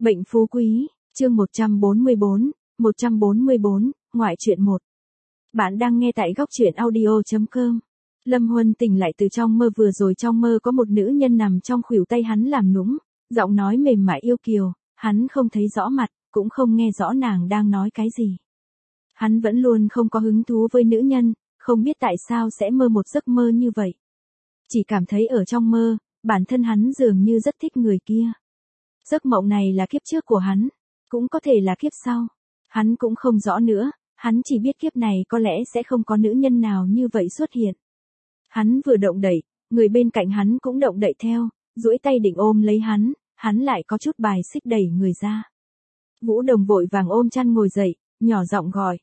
Bệnh phú quý, chương 144, ngoại truyện 1. Bạn đang nghe tại góc truyện audio.com. Lâm Huân tỉnh lại từ trong mơ vừa rồi, trong mơ có một nữ nhân nằm trong khuỷu tay hắn làm nũng, giọng nói mềm mại yêu kiều, hắn không thấy rõ mặt, cũng không nghe rõ nàng đang nói cái gì. Hắn vẫn luôn không có hứng thú với nữ nhân, không biết tại sao sẽ mơ một giấc mơ như vậy. Chỉ cảm thấy ở trong mơ, bản thân hắn dường như rất thích người kia. Giấc mộng này là kiếp trước của hắn, cũng có thể là kiếp sau. Hắn cũng không rõ nữa, hắn chỉ biết kiếp này có lẽ sẽ không có nữ nhân nào như vậy xuất hiện. Hắn vừa động đậy, người bên cạnh hắn cũng động đậy theo, duỗi tay định ôm lấy hắn lại có chút bài xích đẩy người ra. Vũ Đồng vội vàng ôm chăn ngồi dậy, nhỏ giọng gọi.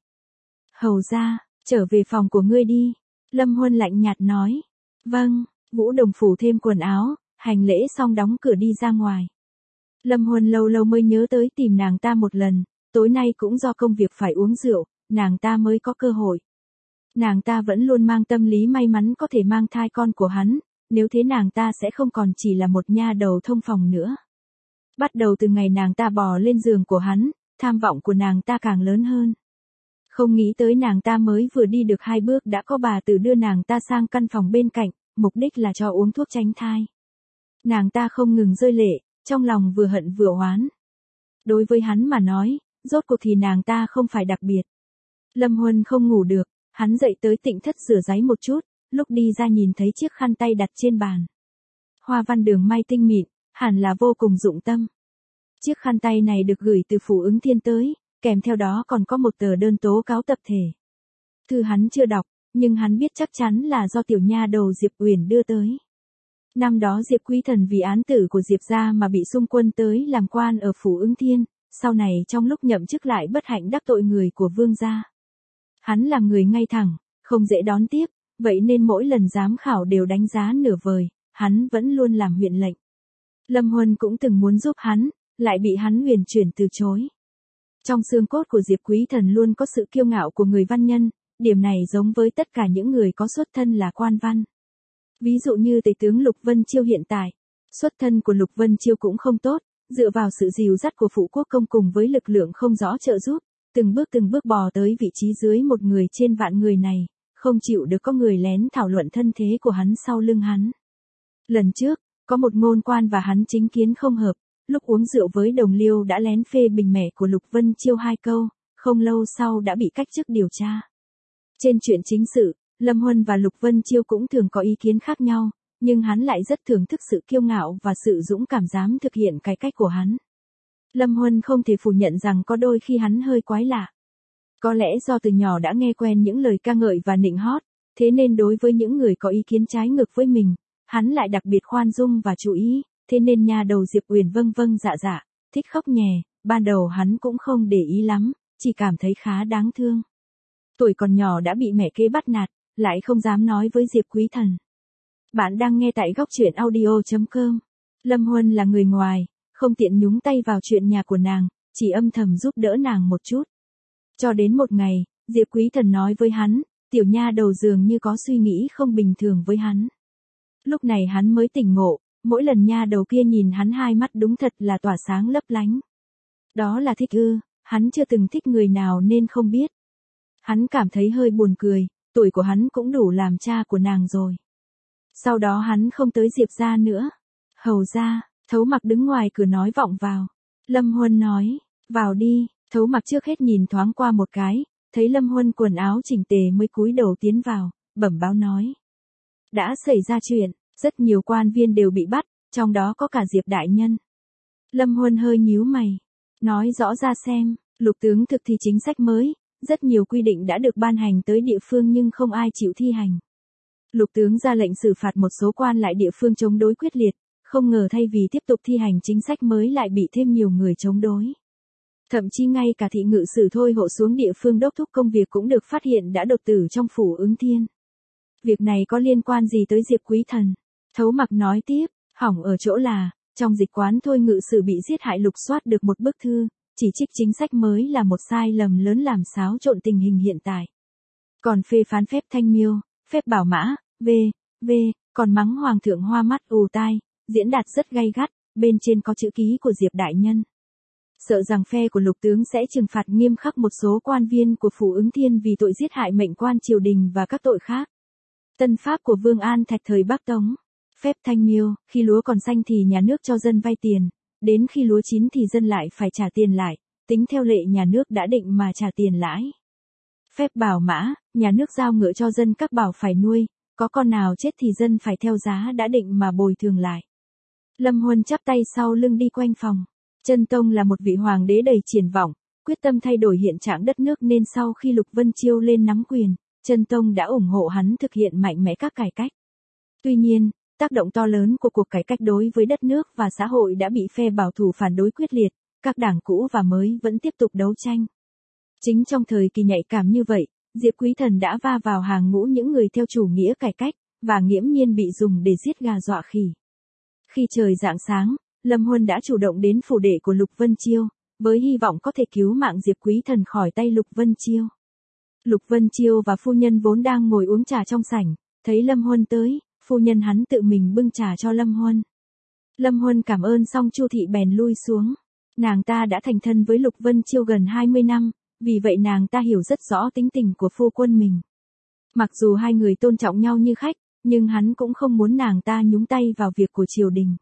Hầu ra, trở về phòng của ngươi đi. Lâm Huân lạnh nhạt nói. Vâng, Vũ Đồng phủ thêm quần áo, hành lễ xong đóng cửa đi ra ngoài. Lâm Huân lâu lâu mới nhớ tới tìm nàng ta một lần, tối nay cũng do công việc phải uống rượu, nàng ta mới có cơ hội. Nàng ta vẫn luôn mang tâm lý may mắn có thể mang thai con của hắn, nếu thế nàng ta sẽ không còn chỉ là một nha đầu thông phòng nữa. Bắt đầu từ ngày nàng ta bò lên giường của hắn, tham vọng của nàng ta càng lớn hơn. Không nghĩ tới nàng ta mới vừa đi được 2 bước đã có bà tử đưa nàng ta sang căn phòng bên cạnh, mục đích là cho uống thuốc tránh thai. Nàng ta không ngừng rơi lệ, trong lòng vừa hận vừa oán. Đối với hắn mà nói, rốt cuộc thì nàng ta không phải đặc biệt. Lâm Huân không ngủ được, hắn dậy tới Tịnh thất rửa ráy một chút, lúc đi ra nhìn thấy chiếc khăn tay đặt trên bàn. Hoa văn đường may tinh mịn, hẳn là vô cùng dụng tâm. Chiếc khăn tay này được gửi từ Phủ Ứng Thiên tới, kèm theo đó còn có một tờ đơn tố cáo tập thể. Thư hắn chưa đọc, nhưng hắn biết chắc chắn là do tiểu nha đầu Diệp Uyển đưa tới. Năm đó Diệp Quý Thần vì án tử của Diệp gia mà bị xung quân tới làm quan ở Phủ Ứng Thiên, sau này trong lúc nhậm chức lại bất hạnh đắc tội người của Vương gia. Hắn là người ngay thẳng, không dễ đón tiếp, vậy nên mỗi lần giám khảo đều đánh giá nửa vời, hắn vẫn luôn làm huyện lệnh. Lâm Huân cũng từng muốn giúp hắn, lại bị hắn huyền chuyển từ chối. Trong xương cốt của Diệp Quý Thần luôn có sự kiêu ngạo của người văn nhân, điểm này giống với tất cả những người có xuất thân là quan văn. Ví dụ như tể tướng Lục Vân Chiêu hiện tại, xuất thân của Lục Vân Chiêu cũng không tốt, dựa vào sự dìu dắt của phụ quốc công cùng với lực lượng không rõ trợ giúp, từng bước bò tới vị trí dưới một người trên vạn người này, không chịu được có người lén thảo luận thân thế của hắn sau lưng hắn. Lần trước, có một ngôn quan và hắn chính kiến không hợp, lúc uống rượu với đồng liêu đã lén phê bình mẹ của Lục Vân Chiêu 2 câu, không lâu sau đã bị cách chức điều tra. Trên chuyện chính sự, Lâm Huân và Lục Vân Chiêu cũng thường có ý kiến khác nhau, nhưng hắn lại rất thưởng thức sự kiêu ngạo và sự dũng cảm dám thực hiện cái cách của hắn. Lâm Huân không thể phủ nhận rằng có đôi khi hắn hơi quái lạ. Có lẽ do từ nhỏ đã nghe quen những lời ca ngợi và nịnh hót, thế nên đối với những người có ý kiến trái ngược với mình, hắn lại đặc biệt khoan dung và chú ý, thế nên nha đầu Diệp Uyển vâng vâng dạ dạ, thích khóc nhè, ban đầu hắn cũng không để ý lắm, chỉ cảm thấy khá đáng thương. Tuổi còn nhỏ đã bị mẹ kế bắt nạt, lại không dám nói với Diệp Quý Thần. Bạn đang nghe tại góc truyện audio.com. Lâm Huân là người ngoài, không tiện nhúng tay vào chuyện nhà của nàng, chỉ âm thầm giúp đỡ nàng một chút. Cho đến một ngày, Diệp Quý Thần nói với hắn, tiểu nha đầu dường như có suy nghĩ không bình thường với hắn. Lúc này hắn mới tỉnh ngộ, mỗi lần nha đầu kia nhìn hắn hai mắt đúng thật là tỏa sáng lấp lánh. Đó là thích ư, hắn chưa từng thích người nào nên không biết. Hắn cảm thấy hơi buồn cười, tuổi của hắn cũng đủ làm cha của nàng rồi. Sau đó hắn không tới Diệp gia nữa. Hầu ra, Thấu Mặc đứng ngoài cửa nói vọng vào. Lâm Huân nói, vào đi. Thấu Mặc trước hết nhìn thoáng qua một cái, thấy Lâm Huân quần áo chỉnh tề mới cúi đầu tiến vào, bẩm báo nói. Đã xảy ra chuyện, rất nhiều quan viên đều bị bắt, trong đó có cả Diệp đại nhân. Lâm Huân hơi nhíu mày, nói rõ ra xem. Lục tướng thực thi chính sách mới, rất nhiều quy định đã được ban hành tới địa phương nhưng không ai chịu thi hành. Lục tướng ra lệnh xử phạt một số quan lại địa phương chống đối quyết liệt, không ngờ thay vì tiếp tục thi hành chính sách mới lại bị thêm nhiều người chống đối. Thậm chí ngay cả thị ngự sử thôi hộ xuống địa phương đốc thúc công việc cũng được phát hiện đã đột tử trong Phủ Ứng Thiên. Việc này có liên quan gì tới Diệp Quý Thần? Thấu Mặc nói tiếp, hỏng ở chỗ là, trong dịch quán thôi ngự sử bị giết hại lục soát được một bức thư, chỉ trích chính sách mới là một sai lầm lớn làm xáo trộn tình hình hiện tại. Còn phê phán phép thanh miêu, phép bảo mã, còn mắng hoàng thượng hoa mắt ù tai, diễn đạt rất gay gắt, bên trên có chữ ký của Diệp đại nhân. sợ rằng phe của Lục tướng sẽ trừng phạt nghiêm khắc một số quan viên của Phủ Ứng Thiên vì tội giết hại mệnh quan triều đình và các tội khác. Tân pháp của Vương An Thạch thời Bắc Tống. Phép thanh miêu, khi lúa còn xanh thì nhà nước cho dân vay tiền, đến khi lúa chín thì dân lại phải trả tiền lại, tính theo lệ nhà nước đã định mà trả tiền lãi. Phép bảo mã, nhà nước giao ngựa cho dân các bảo phải nuôi, có con nào chết thì dân phải theo giá đã định mà bồi thường lại. Lâm Huân chắp tay sau lưng đi quanh phòng. Chân Tông là một vị hoàng đế đầy triển vọng, quyết tâm thay đổi hiện trạng đất nước nên sau khi Lục Vân Chiêu lên nắm quyền, Chân Tông đã ủng hộ hắn thực hiện mạnh mẽ các cải cách. Tuy nhiên, tác động to lớn của cuộc cải cách đối với đất nước và xã hội đã bị phe bảo thủ phản đối quyết liệt, các đảng cũ và mới vẫn tiếp tục đấu tranh. Chính trong thời kỳ nhạy cảm như vậy, Diệp Quý Thần đã va vào hàng ngũ những người theo chủ nghĩa cải cách, và nghiễm nhiên bị dùng để giết gà dọa khỉ. Khi trời rạng sáng, Lâm Huân đã chủ động đến phủ đệ của Lục Vân Chiêu, với hy vọng có thể cứu mạng Diệp Quý Thần khỏi tay Lục Vân Chiêu. Lục Vân Chiêu và phu nhân vốn đang ngồi uống trà trong sảnh, thấy Lâm Huân tới, phu nhân hắn tự mình bưng trà cho Lâm Huân. Lâm Huân cảm ơn xong Chu thị bèn lui xuống. Nàng ta đã thành thân với Lục Vân Chiêu gần 20 năm, vì vậy nàng ta hiểu rất rõ tính tình của phu quân mình. Mặc dù hai người tôn trọng nhau như khách, nhưng hắn cũng không muốn nàng ta nhúng tay vào việc của triều đình.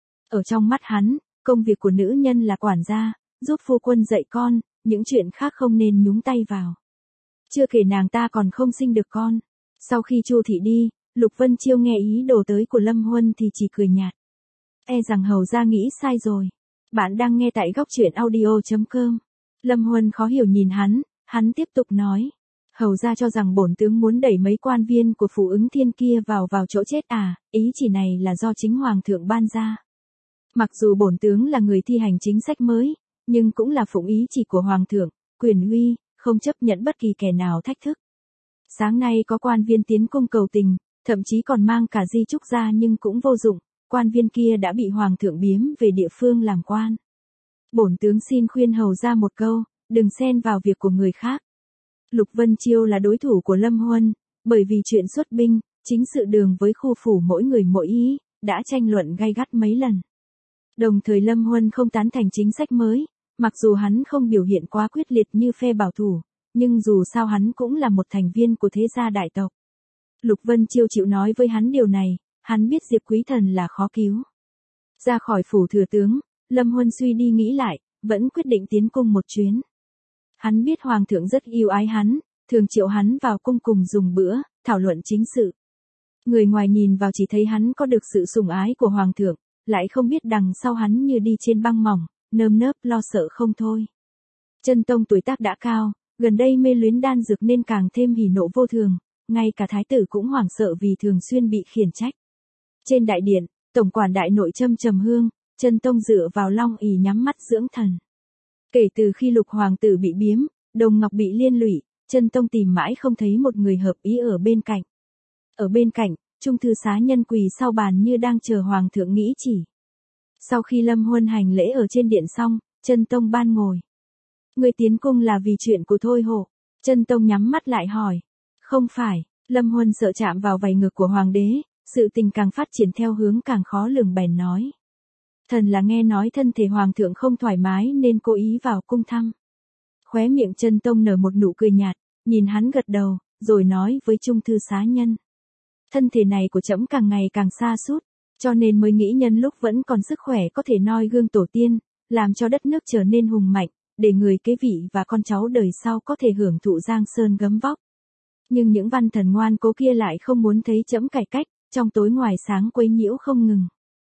Ở trong mắt hắn, công việc của nữ nhân là quản gia, giúp phu quân dạy con, những chuyện khác không nên nhúng tay vào. Chưa kể nàng ta còn không sinh được con. Sau khi Chu thị đi, Lục Vân Chiêu nghe ý đồ tới của Lâm Huân thì chỉ cười nhạt. E rằng hầu gia nghĩ sai rồi. Bạn đang nghe tại góc truyện audio.com. Lâm Huân khó hiểu nhìn hắn tiếp tục nói. Hầu gia cho rằng bổn tướng muốn đẩy mấy quan viên của Phủ Ứng Thiên kia vào chỗ chết à, ý chỉ này là do chính Hoàng thượng ban ra. Mặc dù bổn tướng là người thi hành chính sách mới, nhưng cũng là phụng ý chỉ của Hoàng thượng, quyền uy, không chấp nhận bất kỳ kẻ nào thách thức. Sáng nay có quan viên tiến cung cầu tình, thậm chí còn mang cả di chúc ra nhưng cũng vô dụng, quan viên kia đã bị Hoàng thượng biếm về địa phương làm quan. Bổn tướng xin khuyên hầu gia một câu, đừng xen vào việc của người khác. Lục Vân Chiêu là đối thủ của Lâm Huân, bởi vì chuyện xuất binh, chính sự đường với khu phủ mỗi người mỗi ý, đã tranh luận gay gắt mấy lần. Đồng thời Lâm Huân không tán thành chính sách mới, mặc dù hắn không biểu hiện quá quyết liệt như phe bảo thủ, nhưng dù sao hắn cũng là một thành viên của thế gia đại tộc. Lục Vân Chiêu chịu nói với hắn điều này, hắn biết Diệp Quý Thần là khó cứu. Ra khỏi phủ thừa tướng, Lâm Huân suy đi nghĩ lại, vẫn quyết định tiến cung một chuyến. Hắn biết Hoàng thượng rất yêu ái hắn, thường triệu hắn vào cung cùng dùng bữa, thảo luận chính sự. Người ngoài nhìn vào chỉ thấy hắn có được sự sủng ái của Hoàng thượng, lại không biết đằng sau hắn như đi trên băng mỏng, nơm nớp lo sợ không thôi. Chân Tông tuổi tác đã cao, gần đây mê luyến đan dược nên càng thêm hỉ nộ vô thường, ngay cả thái tử cũng hoảng sợ vì thường xuyên bị khiển trách. Trên đại điện, tổng quản đại nội châm trầm hương, Chân Tông dựa vào long ỷ nhắm mắt dưỡng thần. Kể từ khi Lục hoàng tử bị biếm, Đồng Ngọc bị liên lụy, Chân Tông tìm mãi không thấy một người hợp ý ở bên cạnh. Ở bên cạnh, Trung thư xá nhân quỳ sau bàn như đang chờ Hoàng thượng nghĩ chỉ. Sau khi Lâm Huân hành lễ ở trên điện xong, Chân Tông ban ngồi. Người tiến cung là vì chuyện của Thôi Hổ. Chân Tông nhắm mắt lại hỏi. Không phải, Lâm Huân sợ chạm vào vảy ngực của Hoàng đế, sự tình càng phát triển theo hướng càng khó lường bèn nói. Thần là nghe nói thân thể Hoàng thượng không thoải mái nên cố ý vào cung thăm. Khóe miệng Chân Tông nở một nụ cười nhạt, nhìn hắn gật đầu, rồi nói với Trung thư xá nhân. Thân thể này của trẫm càng ngày càng sa sút, cho nên mới nghĩ nhân lúc vẫn còn sức khỏe có thể noi gương tổ tiên, làm cho đất nước trở nên hùng mạnh, để người kế vị và con cháu đời sau có thể hưởng thụ giang sơn gấm vóc. Nhưng những văn thần ngoan cố kia lại không muốn thấy trẫm cải cách, trong tối ngoài sáng quấy nhiễu không ngừng.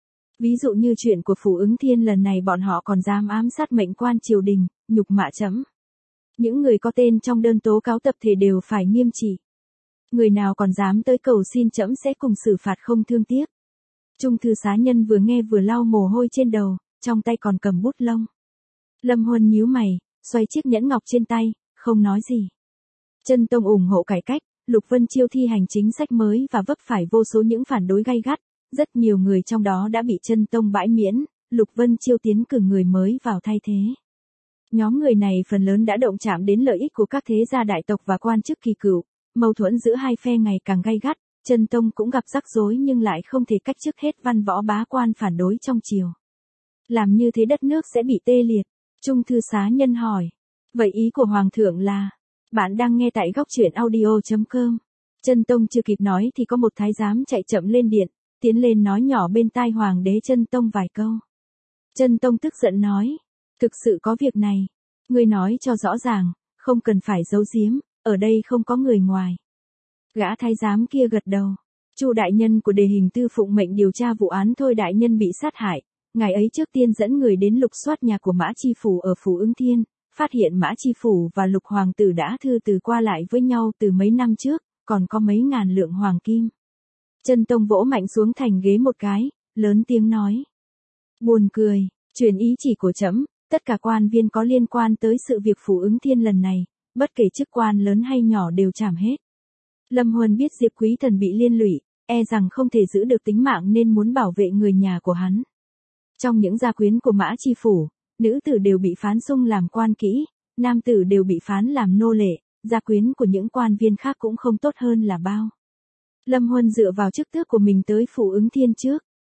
Ví dụ như chuyện của Phủ Ứng Thiên lần này bọn họ còn dám ám sát mệnh quan triều đình, nhục mạ trẫm. Những người có tên trong đơn tố cáo tập thể đều phải nghiêm trị. Người nào còn dám tới cầu xin trẫm sẽ cùng xử phạt không thương tiếc. Trung thư xá nhân vừa nghe vừa lau mồ hôi trên đầu, trong tay còn cầm bút lông. Lâm Huân nhíu mày, xoay chiếc nhẫn ngọc trên tay, không nói gì. Chân Tông ủng hộ cải cách, Lục Vân Chiêu thi hành chính sách mới và vấp phải vô số những phản đối gay gắt, rất nhiều người trong đó đã bị Chân Tông bãi miễn, Lục Vân Chiêu tiến cử người mới vào thay thế. Nhóm người này phần lớn đã động chạm đến lợi ích của các thế gia đại tộc và quan chức kỳ cựu, mâu thuẫn giữa hai phe ngày càng gay gắt, Chân Tông cũng gặp rắc rối nhưng lại không thể cách chức hết văn võ bá quan phản đối trong triều. Làm như thế đất nước sẽ bị tê liệt. Trung thư xá nhân hỏi. Vậy ý của Hoàng thượng là, bạn đang nghe tại góc truyện audio.com. Chân Tông chưa kịp nói thì có một thái giám chạy chậm lên điện, tiến lên nói nhỏ bên tai Hoàng đế Chân Tông vài câu. Chân Tông tức giận nói, thực sự có việc này, ngươi nói cho rõ ràng, không cần phải giấu giếm, ở đây không có người ngoài. Gã thái giám kia gật đầu. Chu đại nhân của đề hình tư phụng mệnh điều tra vụ án Thôi đại nhân bị sát hại, ngày ấy trước tiên dẫn người đến lục soát nhà của Mã Chi Phủ ở Phủ Ứng Thiên, phát hiện Mã Chi Phủ và Lục hoàng tử đã thư từ qua lại với nhau từ mấy năm trước, còn có mấy ngàn lượng hoàng kim. Chân Tông vỗ mạnh xuống thành ghế một cái, lớn tiếng nói. Buồn cười, truyền ý chỉ của trẫm, tất cả quan viên có liên quan tới sự việc Phủ Ứng Thiên lần này, bất kể chức quan lớn hay nhỏ đều trảm hết. Lâm Huân biết Diệp Quý Thần bị liên lụy, e rằng không thể giữ được tính mạng nên muốn bảo vệ người nhà của hắn. Trong những gia quyến của Mã Chi Phủ, nữ tử đều bị phán sung làm quan kỹ, nam tử đều bị phán làm nô lệ, gia quyến của những quan viên khác cũng không tốt hơn là bao. Lâm Huân dựa vào chức tước của mình tới Phủ Ứng Thiên trước.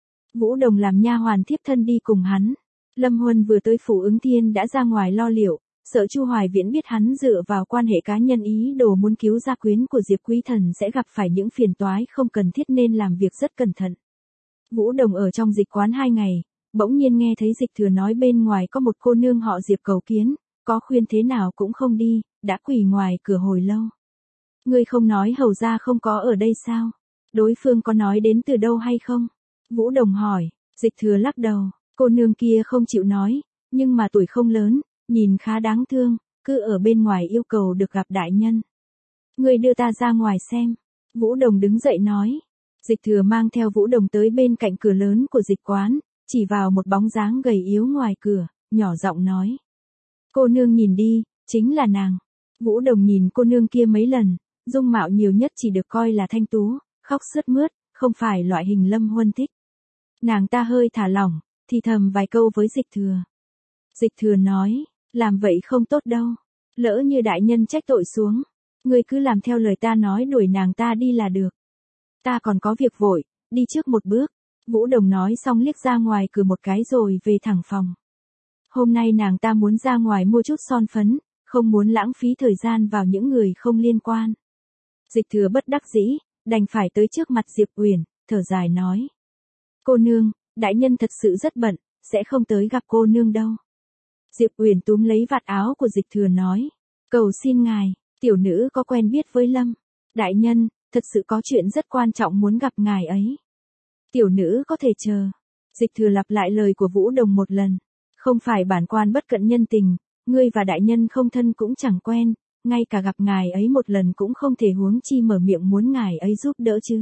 Vũ Đồng làm nha hoàn thiếp thân đi cùng hắn. Lâm Huân vừa tới Phủ Ứng Thiên đã ra ngoài lo liệu, sợ Chu Hoài Viễn biết hắn dựa vào quan hệ cá nhân ý đồ muốn cứu gia quyến của Diệp Quý Thần sẽ gặp phải những phiền toái không cần thiết nên làm việc rất cẩn thận. Vũ Đồng ở trong dịch quán 2 ngày, bỗng nhiên nghe thấy Dịch Thừa nói bên ngoài có một cô nương họ Diệp cầu kiến, có khuyên thế nào cũng không đi, đã quỳ ngoài cửa hồi lâu. Ngươi không nói hầu gia không có ở đây sao? Đối phương có nói đến từ đâu hay không? Vũ Đồng hỏi. Dịch Thừa lắc đầu, cô nương kia không chịu nói, nhưng mà tuổi không lớn, nhìn khá đáng thương, cứ ở bên ngoài yêu cầu được gặp đại nhân. Ngươi đưa ta ra ngoài xem. Vũ Đồng đứng dậy nói. Dịch Thừa mang theo Vũ Đồng tới bên cạnh cửa lớn của dịch quán, chỉ vào một bóng dáng gầy yếu ngoài cửa, nhỏ giọng nói. Cô nương nhìn đi, chính là nàng. Vũ Đồng nhìn cô nương kia mấy lần, dung mạo nhiều nhất chỉ được coi là thanh tú, khóc sướt mướt, không phải loại hình Lâm Huân thích. Nàng ta hơi thả lỏng, thì thầm vài câu với Dịch Thừa. Dịch Thừa nói, làm vậy không tốt đâu. Lỡ như đại nhân trách tội xuống, ngươi cứ làm theo lời ta nói đuổi nàng ta đi là được. Ta còn có việc vội, đi trước một bước. Vũ Đồng nói xong liếc ra ngoài cửa một cái rồi về thẳng phòng. Hôm nay nàng ta muốn ra ngoài mua chút son phấn, không muốn lãng phí thời gian vào những người không liên quan. Dịch Thừa bất đắc dĩ, đành phải tới trước mặt Diệp Uyển, thở dài nói. Cô nương, đại nhân thật sự rất bận, sẽ không tới gặp cô nương đâu. Diệp Uyển túm lấy vạt áo của Dịch Thừa nói. Cầu xin ngài, tiểu nữ có quen biết với Lâm. Đại nhân, thật sự có chuyện rất quan trọng muốn gặp ngài ấy. Tiểu nữ có thể chờ. Dịch Thừa lặp lại lời của Vũ Đồng một lần. Không phải bản quan bất cận nhân tình, ngươi và đại nhân không thân cũng chẳng quen, ngay cả gặp ngài ấy một lần cũng không thể huống chi mở miệng muốn ngài ấy giúp đỡ chứ.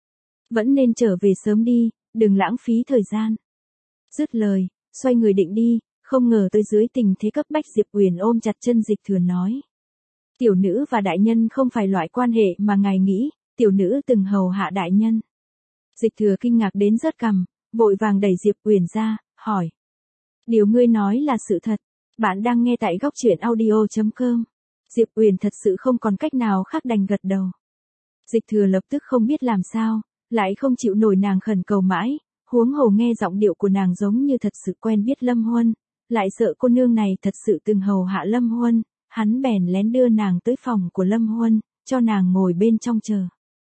Vẫn nên trở về sớm đi, đừng lãng phí thời gian. Dứt lời, xoay người định đi, không ngờ tới dưới tình thế cấp bách Diệp Uyển ôm chặt chân Dịch Thừa nói. Tiểu nữ và đại nhân không phải loại quan hệ mà ngài nghĩ, tiểu nữ từng hầu hạ đại nhân. Dịch Thừa kinh ngạc đến rớt cằm, vội vàng đẩy Diệp Uyển ra, hỏi. Điều ngươi nói là sự thật, bạn đang nghe tại góc truyện audio.com. Diệp Uyển thật sự không còn cách nào khác đành gật đầu. Dịch Thừa lập tức không biết làm sao, lại không chịu nổi nàng khẩn cầu mãi, huống hồ nghe giọng điệu của nàng giống như thật sự quen biết Lâm Huân, lại sợ cô nương này thật sự từng hầu hạ Lâm Huân, hắn bèn lén đưa nàng tới phòng của Lâm Huân, cho nàng ngồi bên trong chờ.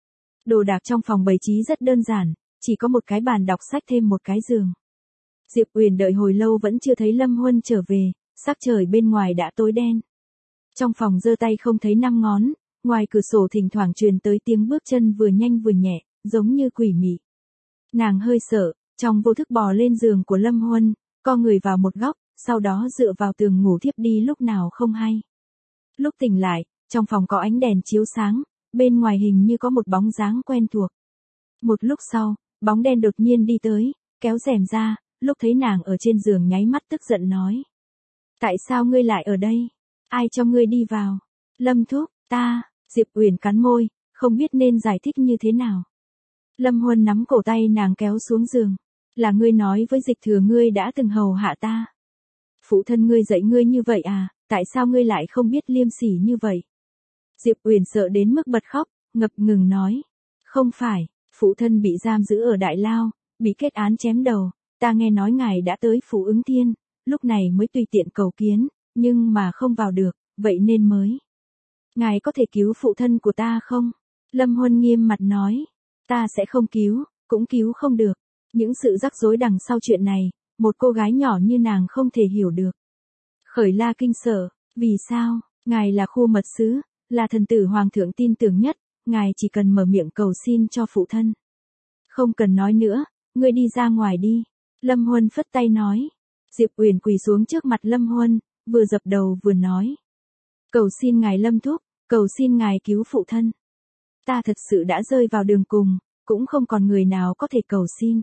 Đồ đạc trong phòng bày trí rất đơn giản, chỉ có một cái bàn đọc sách thêm một cái giường. Diệp Uyển đợi hồi lâu vẫn chưa thấy Lâm Huân trở về, sắc trời bên ngoài đã tối đen. Trong phòng giơ tay không thấy năm ngón, ngoài cửa sổ thỉnh thoảng truyền tới tiếng bước chân vừa nhanh vừa nhẹ, giống như quỷ mị. Nàng hơi sợ, trong vô thức bò lên giường của Lâm Huân, co người vào một góc, sau đó dựa vào tường ngủ thiếp đi lúc nào không hay. Lúc tỉnh lại, trong phòng có ánh đèn chiếu sáng, bên ngoài hình như có một bóng dáng quen thuộc. Một lúc sau, bóng đen đột nhiên đi tới, kéo rèm ra, lúc thấy nàng ở trên giường nháy mắt tức giận nói. Tại sao ngươi lại ở đây? Ai cho ngươi đi vào? Lâm thúc, ta, Diệp Uyển cắn môi, không biết nên giải thích như thế nào. Lâm Huân nắm cổ tay nàng kéo xuống giường. Là ngươi nói với Dịch Thừa ngươi đã từng hầu hạ ta. Phụ thân ngươi dạy ngươi như vậy à, tại sao ngươi lại không biết liêm sỉ như vậy? Diệp Uyển sợ đến mức bật khóc, ngập ngừng nói. Không phải, phụ thân bị giam giữ ở Đại Lao, bị kết án chém đầu, ta nghe nói ngài đã tới Phủ Ứng Thiên, lúc này mới tùy tiện cầu kiến, nhưng mà không vào được, vậy nên mới. Ngài có thể cứu phụ thân của ta không? Lâm Huân nghiêm mặt nói, ta sẽ không cứu, cũng cứu không được. Những sự rắc rối đằng sau chuyện này, một cô gái nhỏ như nàng không thể hiểu được. Khởi La kinh sợ, vì sao, ngài là khu mật sứ, là thần tử hoàng thượng tin tưởng nhất, ngài chỉ cần mở miệng cầu xin cho phụ thân. Không cần nói nữa, ngươi đi ra ngoài đi. Lâm Huân phất tay nói. Diệp Uyển quỳ xuống trước mặt Lâm Huân, vừa dập đầu vừa nói. Cầu xin ngài Lâm thúc, cầu xin ngài cứu phụ thân. Ta thật sự đã rơi vào đường cùng, cũng không còn người nào có thể cầu xin.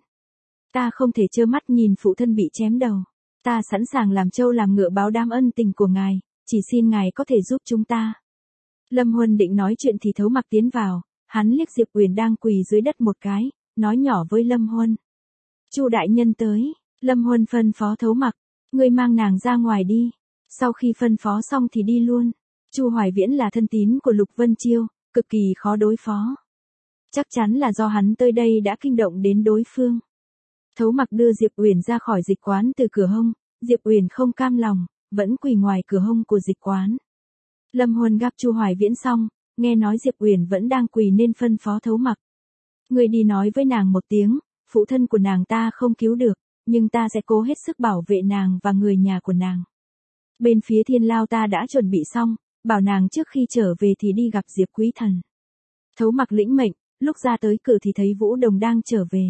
Ta không thể trơ mắt nhìn phụ thân bị chém đầu. Ta sẵn sàng làm trâu làm ngựa báo đáp ân tình của ngài, chỉ xin ngài có thể giúp chúng ta. Lâm Huân định nói chuyện thì Thấu Mặc tiến vào, hắn liếc Diệp Uyển đang quỳ dưới đất một cái, nói nhỏ với Lâm Huân. Chu đại nhân tới, Lâm Huân phân phó Thấu Mặc, ngươi mang nàng ra ngoài đi. Sau khi phân phó xong thì đi luôn. Chu Hoài Viễn là thân tín của Lục Vân Chiêu, cực kỳ khó đối phó. Chắc chắn là do hắn tới đây đã kinh động đến đối phương. Thấu Mặc đưa Diệp Uyển ra khỏi dịch quán từ cửa hông, Diệp Uyển không cam lòng, vẫn quỳ ngoài cửa hông của dịch quán. Lâm Huân gặp Chu Hoài Viễn xong, nghe nói Diệp Uyển vẫn đang quỳ nên phân phó Thấu Mặc. Người đi nói với nàng một tiếng, phụ thân của nàng ta không cứu được, nhưng ta sẽ cố hết sức bảo vệ nàng và người nhà của nàng. Bên phía Thiên Lao ta đã chuẩn bị xong, bảo nàng trước khi trở về thì đi gặp Diệp Quý Thần. Thấu Mặc lĩnh mệnh, lúc ra tới cửa thì thấy Vũ Đồng đang trở về.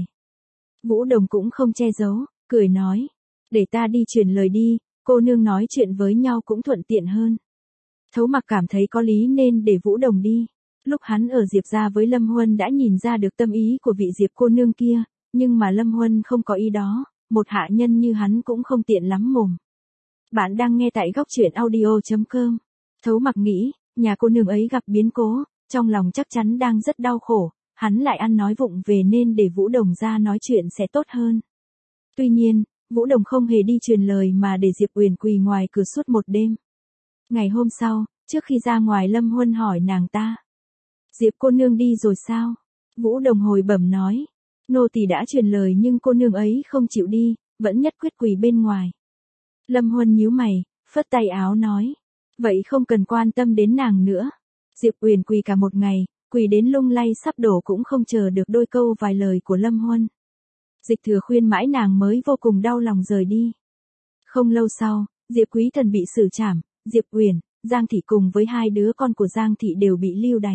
Vũ Đồng cũng không che giấu, cười nói, để ta đi truyền lời đi, cô nương nói chuyện với nhau cũng thuận tiện hơn. Thấu Mặc cảm thấy có lý nên để Vũ Đồng đi. Lúc hắn ở Diệp gia với Lâm Huân đã nhìn ra được tâm ý của vị Diệp cô nương kia, nhưng mà Lâm Huân không có ý đó, một hạ nhân như hắn cũng không tiện lắm mồm. Bạn đang nghe tại góc truyện audio.com. Thấu Mặc nghĩ, nhà cô nương ấy gặp biến cố, trong lòng chắc chắn đang rất đau khổ, hắn lại ăn nói vụng về nên để Vũ Đồng ra nói chuyện sẽ tốt hơn. Tuy nhiên, Vũ Đồng không hề đi truyền lời mà để Diệp Uyển quỳ ngoài cửa suốt một đêm. Ngày hôm sau, trước khi ra ngoài Lâm Huân hỏi nàng ta. Diệp cô nương đi rồi sao? Vũ Đồng hồi bẩm nói. Nô tỳ đã truyền lời nhưng cô nương ấy không chịu đi, vẫn nhất quyết quỳ bên ngoài. Lâm Huân nhíu mày, phất tay áo nói. Vậy không cần quan tâm đến nàng nữa. Diệp Uyển quỳ cả một ngày, quỳ đến lung lay sắp đổ cũng không chờ được đôi câu vài lời của Lâm Huân. Dịch Thừa khuyên mãi nàng mới vô cùng đau lòng rời đi. Không lâu sau, Diệp Quý Thần bị xử trảm, Diệp Uyển, Giang Thị cùng với hai đứa con của Giang Thị đều bị lưu đày.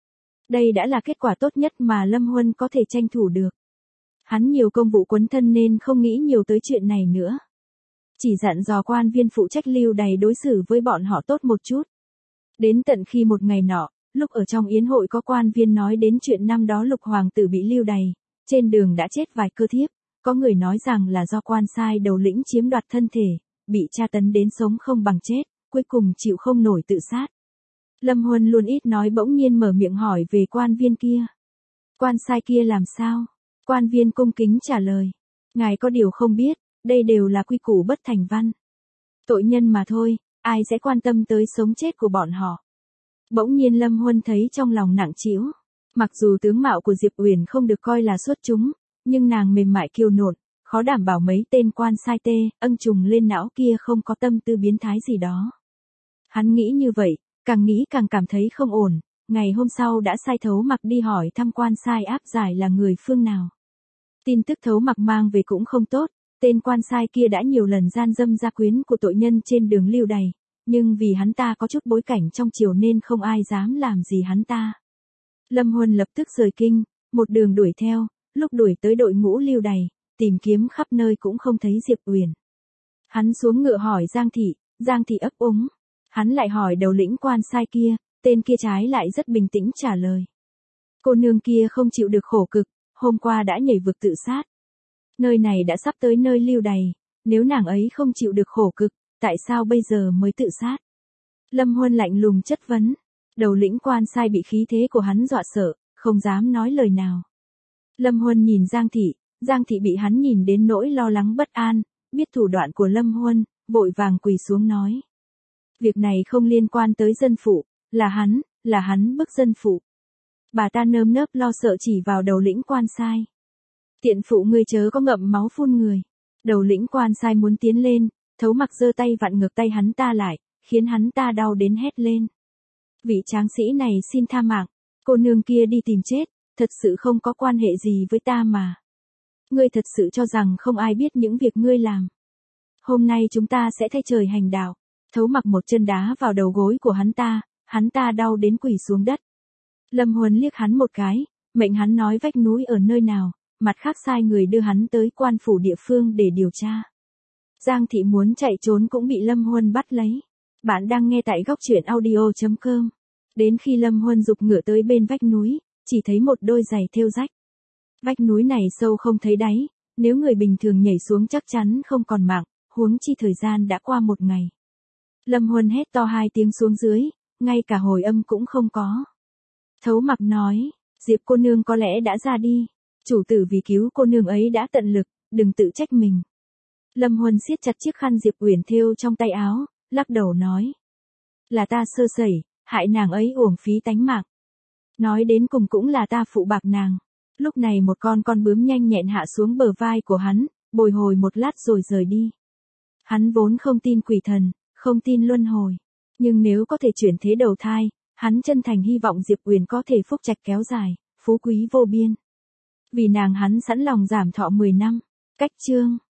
Đây đã là kết quả tốt nhất mà Lâm Huân có thể tranh thủ được. Hắn nhiều công vụ quấn thân nên không nghĩ nhiều tới chuyện này nữa. Chỉ dặn dò quan viên phụ trách lưu đày đối xử với bọn họ tốt một chút. Đến tận khi một ngày nọ, lúc ở trong yến hội có quan viên nói đến chuyện năm đó Lục hoàng tử bị lưu đày, trên đường đã chết vài cơ thiếp, có người nói rằng là do quan sai đầu lĩnh chiếm đoạt thân thể, bị tra tấn đến sống không bằng chết, cuối cùng chịu không nổi tự sát. Lâm Huân luôn ít nói bỗng nhiên mở miệng hỏi về quan viên kia. Quan sai kia làm sao? Quan viên cung kính trả lời. Ngài có điều không biết, đây đều là quy củ bất thành văn. Tội nhân mà thôi, ai sẽ quan tâm tới sống chết của bọn họ. Bỗng nhiên Lâm Huân thấy trong lòng nặng trĩu. Mặc dù tướng mạo của Diệp Uyển không được coi là xuất chúng, nhưng nàng mềm mại kiêu nộn, khó đảm bảo mấy tên quan sai âng trùng lên não kia không có tâm tư biến thái gì đó. Hắn nghĩ như vậy, càng nghĩ càng cảm thấy không ổn, ngày hôm sau đã sai Thấu Mặc đi hỏi thăm quan sai áp giải là người phương nào. Tin tức Thấu Mặc mang về cũng không tốt, tên quan sai kia đã nhiều lần gian dâm gia quyến của tội nhân trên đường lưu đày, nhưng vì hắn ta có chút bối cảnh trong triều nên không ai dám làm gì hắn ta. Lâm Huân lập tức rời kinh, một đường đuổi theo, lúc đuổi tới đội ngũ lưu đày, tìm kiếm khắp nơi cũng không thấy Diệp Uyển. Hắn xuống ngựa hỏi Giang Thị ấp úng. Hắn lại hỏi đầu lĩnh quan sai kia, tên kia trái lại rất bình tĩnh trả lời. Cô nương kia không chịu được khổ cực, hôm qua đã nhảy vực tự sát. Nơi này đã sắp tới nơi lưu đày, nếu nàng ấy không chịu được khổ cực, tại sao bây giờ mới tự sát? Lâm Huân lạnh lùng chất vấn. Đầu lĩnh quan sai bị khí thế của hắn dọa sợ, không dám nói lời nào. Lâm Huân nhìn Giang Thị bị hắn nhìn đến nỗi lo lắng bất an, biết thủ đoạn của Lâm Huân, vội vàng quỳ xuống nói. Việc này không liên quan tới dân phụ, là hắn bức dân phụ. Bà ta nơm nớp lo sợ chỉ vào đầu lĩnh quan sai. Tiện phụ ngươi chớ có ngậm máu phun người. Đầu lĩnh quan sai muốn tiến lên, Thấu Mặc giơ tay vặn ngược tay hắn ta lại, khiến hắn ta đau đến hét lên. Vị tráng sĩ này xin tha mạng, cô nương kia đi tìm chết, thật sự không có quan hệ gì với ta mà. Ngươi thật sự cho rằng không ai biết những việc ngươi làm. Hôm nay chúng ta sẽ thay trời hành đạo. Thấu Mặc một chân đá vào đầu gối của hắn ta đau đến quỳ xuống đất. Lâm Huân liếc hắn một cái, mệnh hắn nói vách núi ở nơi nào, mặt khác sai người đưa hắn tới quan phủ địa phương để điều tra. Giang Thị muốn chạy trốn cũng bị Lâm Huân bắt lấy. Bạn đang nghe tại góc truyện audio.com. Đến khi Lâm Huân giục ngựa tới bên vách núi, chỉ thấy một đôi giày thêu rách. Vách núi này sâu không thấy đáy, nếu người bình thường nhảy xuống chắc chắn không còn mạng, huống chi thời gian đã qua một ngày. Lâm Huân hét to 2 tiếng xuống dưới, ngay cả hồi âm cũng không có. Thấu Mặc nói, Diệp cô nương có lẽ đã ra đi. Chủ tử vì cứu cô nương ấy đã tận lực, đừng tự trách mình. Lâm Huân siết chặt chiếc khăn Diệp Uyển thêu trong tay áo, lắc đầu nói. Là ta sơ sẩy, hại nàng ấy uổng phí tánh mạng. Nói đến cùng cũng là ta phụ bạc nàng. Lúc này một con bướm nhanh nhẹn hạ xuống bờ vai của hắn, bồi hồi một lát rồi rời đi. Hắn vốn không tin quỷ thần, không tin luân hồi. Nhưng nếu có thể chuyển thế đầu thai, hắn chân thành hy vọng Diệp Uyển có thể phúc trạch kéo dài, phú quý vô biên. Vì nàng hắn sẵn lòng giảm thọ 10 năm. Cách chương